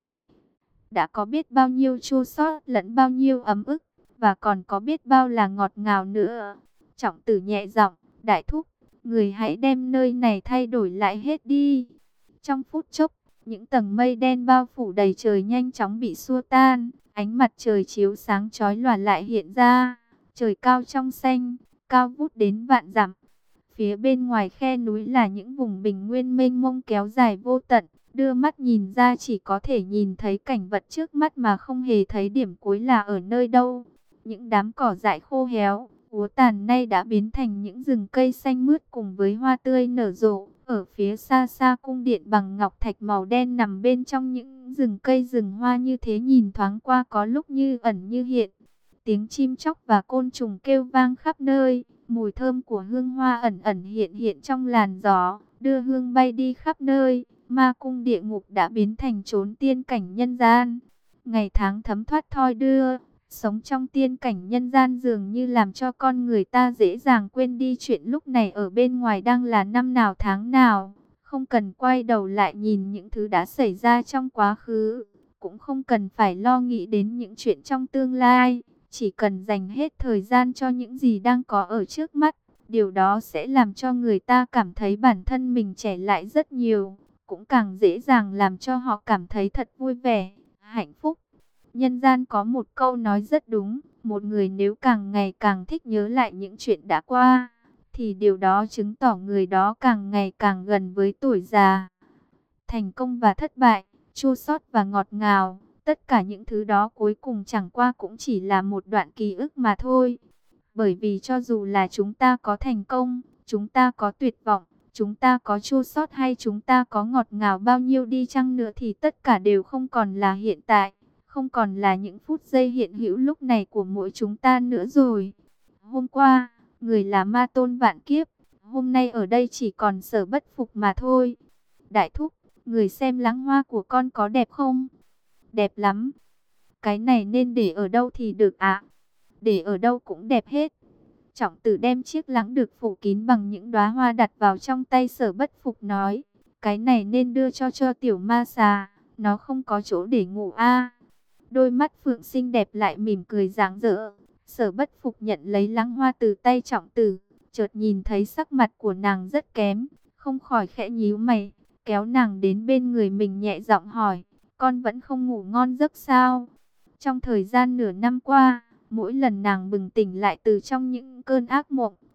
Đã có biết bao nhiêu chua xót lẫn bao nhiêu ấm ức, và còn có biết bao là ngọt ngào nữa. Trọng Tử nhẹ giọng, đại thúc, người hãy đem nơi này thay đổi lại hết đi. Trong phút chốc, những tầng mây đen bao phủ đầy trời nhanh chóng bị xua tan, ánh mặt trời chiếu sáng chói lòa lại hiện ra. Trời cao trong xanh, cao vút đến vạn dặm. Phía bên ngoài khe núi là những vùng bình nguyên mênh mông kéo dài vô tận. Đưa mắt nhìn ra chỉ có thể nhìn thấy cảnh vật trước mắt mà không hề thấy điểm cuối là ở nơi đâu. Những đám cỏ dại khô héo, úa tàn nay đã biến thành những rừng cây xanh mướt cùng với hoa tươi nở rộ. Ở phía xa xa cung điện bằng ngọc thạch màu đen nằm bên trong những rừng cây rừng hoa, như thế nhìn thoáng qua có lúc như ẩn như hiện. Tiếng chim chóc và côn trùng kêu vang khắp nơi, mùi thơm của hương hoa ẩn ẩn hiện hiện trong làn gió, đưa hương bay đi khắp nơi. Ma cung địa ngục đã biến thành chốn tiên cảnh nhân gian. Ngày tháng thấm thoát thoi đưa, sống trong tiên cảnh nhân gian dường như làm cho con người ta dễ dàng quên đi chuyện lúc này ở bên ngoài đang là năm nào tháng nào. Không cần quay đầu lại nhìn những thứ đã xảy ra trong quá khứ, cũng không cần phải lo nghĩ đến những chuyện trong tương lai. Chỉ cần dành hết thời gian cho những gì đang có ở trước mắt, điều đó sẽ làm cho người ta cảm thấy bản thân mình trẻ lại rất nhiều, cũng càng dễ dàng làm cho họ cảm thấy thật vui vẻ, hạnh phúc. Nhân gian có một câu nói rất đúng, một người nếu càng ngày càng thích nhớ lại những chuyện đã qua, thì điều đó chứng tỏ người đó càng ngày càng gần với tuổi già. Thành công và thất bại, chua xót và ngọt ngào, tất cả những thứ đó cuối cùng chẳng qua cũng chỉ là một đoạn ký ức mà thôi. Bởi vì cho dù là chúng ta có thành công, chúng ta có tuyệt vọng, chúng ta có chua xót hay chúng ta có ngọt ngào bao nhiêu đi chăng nữa thì tất cả đều không còn là hiện tại, không còn là những phút giây hiện hữu lúc này của mỗi chúng ta nữa rồi. Hôm qua, người là ma tôn vạn kiếp, hôm nay ở đây chỉ còn Sở Bất Phục mà thôi. Đại thúc, người xem lắng hoa của con có đẹp không? Đẹp lắm. Cái này nên để ở đâu thì được ạ? Để ở đâu cũng đẹp hết. Trọng Tử đem chiếc lẵng được phủ kín bằng những đóa hoa đặt vào trong tay Sở Bất Phục nói, cái này nên đưa cho cho tiểu ma xà, nó không có chỗ để ngủ a. Đôi mắt Phượng xinh đẹp lại mỉm cười rạng rỡ. Sở Bất Phục nhận lấy lẵng hoa từ tay Trọng Tử, chợt nhìn thấy sắc mặt của nàng rất kém, không khỏi khẽ nhíu mày, kéo nàng đến bên người mình nhẹ giọng hỏi, con vẫn không ngủ ngon giấc sao? Trong thời gian nửa năm qua, mỗi lần nàng bừng tỉnh lại từ trong những cơn ác mộng,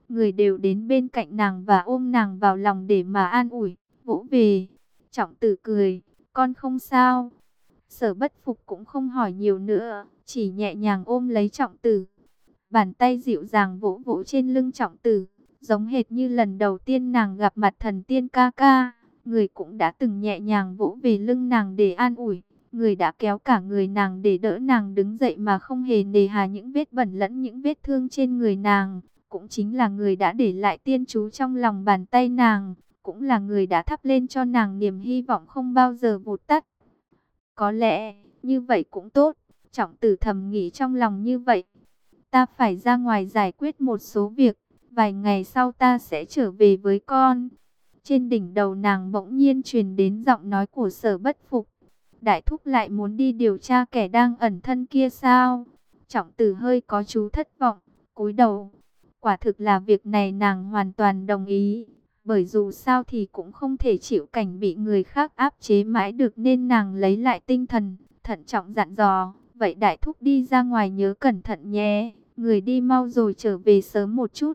người đều đến bên cạnh nàng và ôm nàng vào lòng để mà an ủi, vỗ về. Trọng Tử cười, con không sao. Sở Bất Phục cũng không hỏi nhiều nữa, chỉ nhẹ nhàng ôm lấy Trọng Tử. Bàn tay dịu dàng vỗ vỗ trên lưng Trọng Tử, giống hệt như lần đầu tiên nàng gặp mặt thần tiên ca ca. Người cũng đã từng nhẹ nhàng vỗ về lưng nàng để an ủi, người đã kéo cả người nàng để đỡ nàng đứng dậy mà không hề nề hà những vết bẩn lẫn những vết thương trên người nàng. Cũng chính là người đã để lại tiên chú trong lòng bàn tay nàng, cũng là người đã thắp lên cho nàng niềm hy vọng không bao giờ vụt tắt. Có lẽ, như vậy cũng tốt, Trọng Tử thầm nghĩ trong lòng như vậy. Ta phải ra ngoài giải quyết một số việc, vài ngày sau ta sẽ trở về với con. Trên đỉnh đầu nàng bỗng nhiên truyền đến giọng nói của Sở Bất Phục. Đại thúc lại muốn đi điều tra kẻ đang ẩn thân kia sao? Trọng Tử hơi có chút thất vọng, cúi đầu. Quả thực là việc này nàng hoàn toàn đồng ý, bởi dù sao thì cũng không thể chịu cảnh bị người khác áp chế mãi được, nên nàng lấy lại tinh thần, thận trọng dặn dò, vậy đại thúc đi ra ngoài nhớ cẩn thận nhé, người đi mau rồi trở về sớm một chút.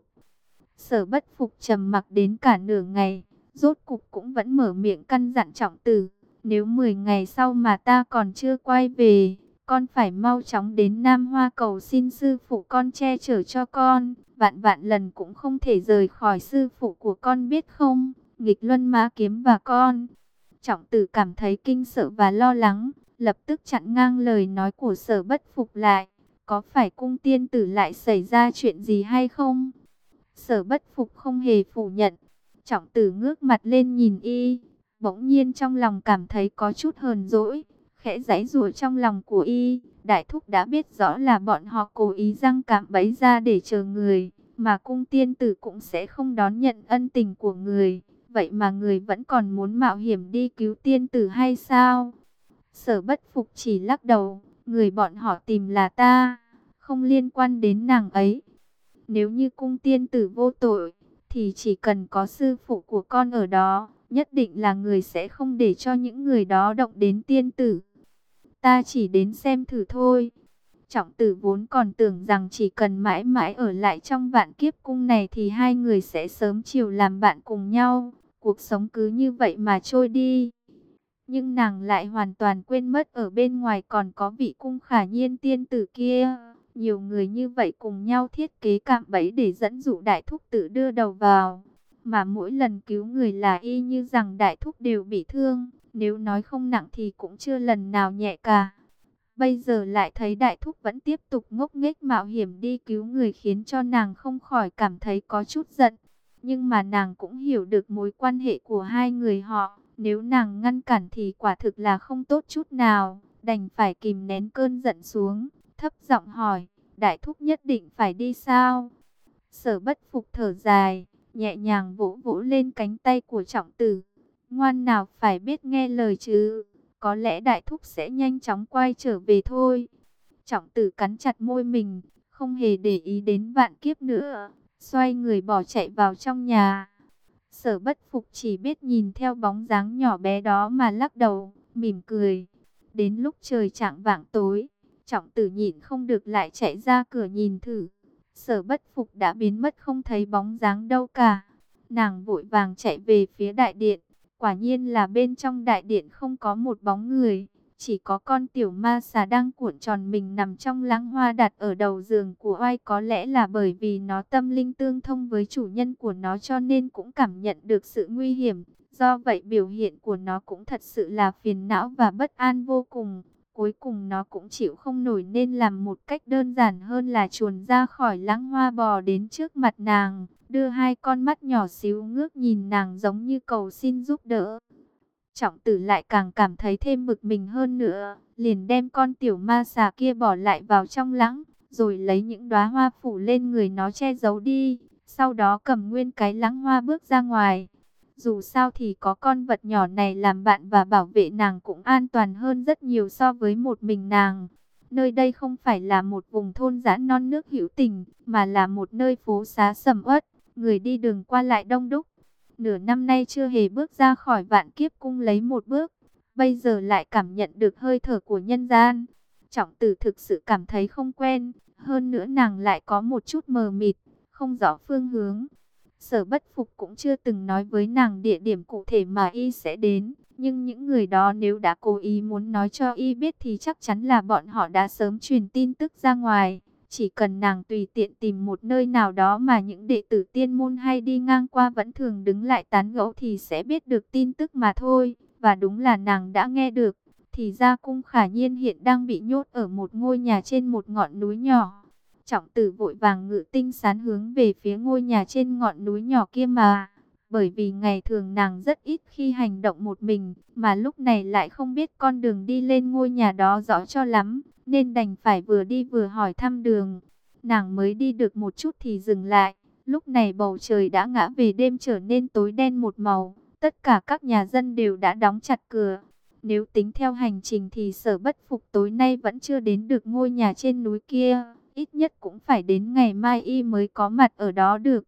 Sở Bất Phục trầm mặc đến cả nửa ngày, rốt cục cũng vẫn mở miệng căn dặn Trọng Tử, nếu mười ngày sau mà ta còn chưa quay về, con phải mau chóng đến Nam Hoa cầu xin sư phụ con che chở cho con, vạn vạn lần cũng không thể rời khỏi sư phụ của con biết không, nghịch luân mã kiếm và con. Trọng Tử cảm thấy kinh sợ và lo lắng, lập tức chặn ngang lời nói của Sở Bất Phục lại, có phải cung tiên tử lại xảy ra chuyện gì hay không? Sở Bất Phục không hề phủ nhận. Trọng Tử ngước mặt lên nhìn y, bỗng nhiên trong lòng cảm thấy có chút hờn dỗi, khẽ giãy giụa trong lòng của y. Đại thúc đã biết rõ là bọn họ cố ý giăng cạm bẫy ra để chờ người, mà cung tiên tử cũng sẽ không đón nhận ân tình của người, vậy mà người vẫn còn muốn mạo hiểm đi cứu tiên tử hay sao? Sở Bất Phục chỉ lắc đầu, người bọn họ tìm là ta, không liên quan đến nàng ấy. Nếu như cung tiên tử vô tội, thì chỉ cần có sư phụ của con ở đó, nhất định là người sẽ không để cho những người đó động đến tiên tử. Ta chỉ đến xem thử thôi. Trọng Tử vốn còn tưởng rằng chỉ cần mãi mãi ở lại trong Vạn Kiếp Cung này thì hai người sẽ sớm chiều làm bạn cùng nhau, cuộc sống cứ như vậy mà trôi đi. Nhưng nàng lại hoàn toàn quên mất ở bên ngoài còn có vị Cung Khả Nhiên tiên tử kia. Nhiều người như vậy cùng nhau thiết kế cạm bẫy để dẫn dụ đại thúc tự đưa đầu vào. Mà mỗi lần cứu người là y như rằng đại thúc đều bị thương, nếu nói không nặng thì cũng chưa lần nào nhẹ cả. Bây giờ lại thấy đại thúc vẫn tiếp tục ngốc nghếch mạo hiểm đi cứu người, khiến cho nàng không khỏi cảm thấy có chút giận. Nhưng mà nàng cũng hiểu được mối quan hệ của hai người họ, nếu nàng ngăn cản thì quả thực là không tốt chút nào, đành phải kìm nén cơn giận xuống, thấp giọng hỏi, đại thúc nhất định phải đi sao? Sở Bất Phục thở dài, nhẹ nhàng vỗ vỗ lên cánh tay của Trọng Tử, ngoan nào phải biết nghe lời chứ, có lẽ đại thúc sẽ nhanh chóng quay trở về thôi. Trọng Tử cắn chặt môi mình, không hề để ý đến vạn kiếp nữa, xoay người bỏ chạy vào trong nhà. Sở Bất Phục chỉ biết nhìn theo bóng dáng nhỏ bé đó mà lắc đầu, mỉm cười. Đến lúc trời chạng vạng tối, Trọng Tử nhịn không được lại chạy ra cửa nhìn thử. Sở Bất Phục đã biến mất không thấy bóng dáng đâu cả. Nàng vội vàng chạy về phía đại điện. Quả nhiên là bên trong đại điện không có một bóng người. Chỉ có con tiểu ma xà đang cuộn tròn mình nằm trong lăng hoa đặt ở đầu giường của oai. Có lẽ là bởi vì nó tâm linh tương thông với chủ nhân của nó cho nên cũng cảm nhận được sự nguy hiểm. Do vậy biểu hiện của nó cũng thật sự là phiền não và bất an vô cùng. Cuối cùng nó cũng chịu không nổi nên làm một cách đơn giản hơn là chuồn ra khỏi lăng hoa bò đến trước mặt nàng, đưa hai con mắt nhỏ xíu ngước nhìn nàng giống như cầu xin giúp đỡ. Trọng Tử lại càng cảm thấy thêm bực mình hơn nữa, liền đem con tiểu ma xà kia bỏ lại vào trong lẵng, rồi lấy những đóa hoa phủ lên người nó che giấu đi, sau đó cầm nguyên cái lẵng hoa bước ra ngoài. Dù sao thì có con vật nhỏ này làm bạn và bảo vệ nàng cũng an toàn hơn rất nhiều so với một mình nàng. Nơi đây không phải là một vùng thôn dã non nước hữu tình, mà là một nơi phố xá sầm uất, người đi đường qua lại đông đúc. Nửa năm nay chưa hề bước ra khỏi Vạn Kiếp Cung lấy một bước, bây giờ lại cảm nhận được hơi thở của nhân gian. Trọng Tử thực sự cảm thấy không quen, hơn nữa nàng lại có một chút mờ mịt, không rõ phương hướng. Sở Bất Phục cũng chưa từng nói với nàng địa điểm cụ thể mà y sẽ đến, nhưng những người đó nếu đã cố ý muốn nói cho y biết thì chắc chắn là bọn họ đã sớm truyền tin tức ra ngoài. Chỉ cần nàng tùy tiện tìm một nơi nào đó mà những đệ tử tiên môn hay đi ngang qua vẫn thường đứng lại tán gẫu thì sẽ biết được tin tức mà thôi. Và đúng là nàng đã nghe được, thì ra Cung Khả Nhiên hiện đang bị nhốt ở một ngôi nhà trên một ngọn núi nhỏ. Trọng Tử vội vàng ngự tinh sán hướng về phía ngôi nhà trên ngọn núi nhỏ kia mà. Bởi vì ngày thường nàng rất ít khi hành động một mình, mà lúc này lại không biết con đường đi lên ngôi nhà đó rõ cho lắm, nên đành phải vừa đi vừa hỏi thăm đường. Nàng mới đi được một chút thì dừng lại, lúc này bầu trời đã ngã về đêm trở nên tối đen một màu, tất cả các nhà dân đều đã đóng chặt cửa. Nếu tính theo hành trình thì Sở Bất Phục tối nay vẫn chưa đến được ngôi nhà trên núi kia, ít nhất cũng phải đến ngày mai y mới có mặt ở đó được.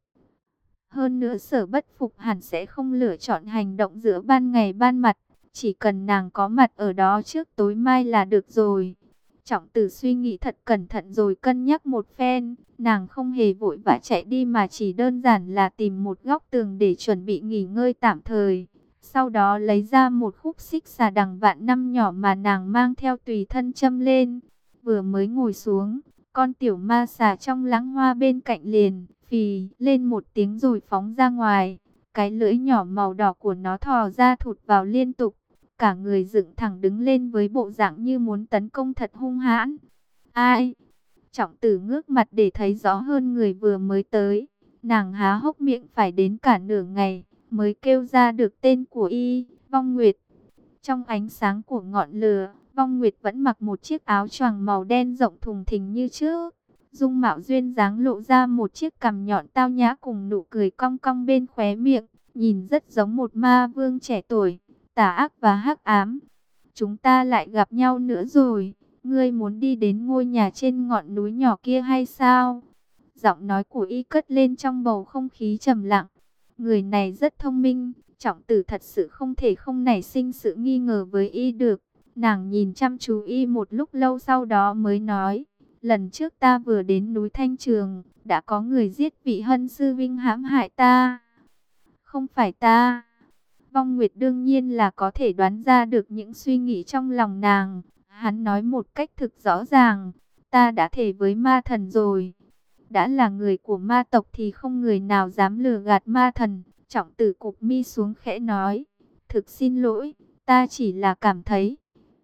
Hơn nữa Sở Bất Phục hẳn sẽ không lựa chọn hành động giữa ban ngày ban mặt, chỉ cần nàng có mặt ở đó trước tối mai là được rồi. Trọng Tử suy nghĩ thật cẩn thận rồi cân nhắc một phen, nàng không hề vội vã chạy đi mà chỉ đơn giản là tìm một góc tường để chuẩn bị nghỉ ngơi tạm thời. Sau đó lấy ra một khúc xích xà đằng vạn năm nhỏ mà nàng mang theo tùy thân châm lên. Vừa mới ngồi xuống, con tiểu ma xà trong lãng hoa bên cạnh liền phì lên một tiếng rồi phóng ra ngoài. Cái lưỡi nhỏ màu đỏ của nó thò ra thụt vào liên tục. Cả người dựng thẳng đứng lên với bộ dạng như muốn tấn công thật hung hãn. Ai? Trọng Tử ngước mặt để thấy rõ hơn người vừa mới tới. Nàng há hốc miệng phải đến cả nửa ngày mới kêu ra được tên của y, Vong Nguyệt. Trong ánh sáng của ngọn lửa, Vong Nguyệt vẫn mặc một chiếc áo choàng màu đen rộng thùng thình như trước. Dung mạo duyên dáng lộ ra một chiếc cằm nhọn tao nhã cùng nụ cười cong cong bên khóe miệng, nhìn rất giống một ma vương trẻ tuổi, tà ác và hắc ám. Chúng ta lại gặp nhau nữa rồi, ngươi muốn đi đến ngôi nhà trên ngọn núi nhỏ kia hay sao? Giọng nói của y cất lên trong bầu không khí trầm lặng. Người này rất thông minh, Trọng Tử thật sự không thể không nảy sinh sự nghi ngờ với y được. Nàng nhìn chăm chú y một lúc lâu sau đó mới nói, lần trước ta vừa đến núi Thanh Trường, đã có người giết vị Hân sư vinh hãm hại ta. Không phải ta. Vong Nguyệt đương nhiên là có thể đoán ra được những suy nghĩ trong lòng nàng. Hắn nói một cách thực rõ ràng, ta đã thề với ma thần rồi. Đã là người của ma tộc thì không người nào dám lừa gạt ma thần. Trọng Tử cụp mi xuống khẽ nói, thực xin lỗi, ta chỉ là cảm thấy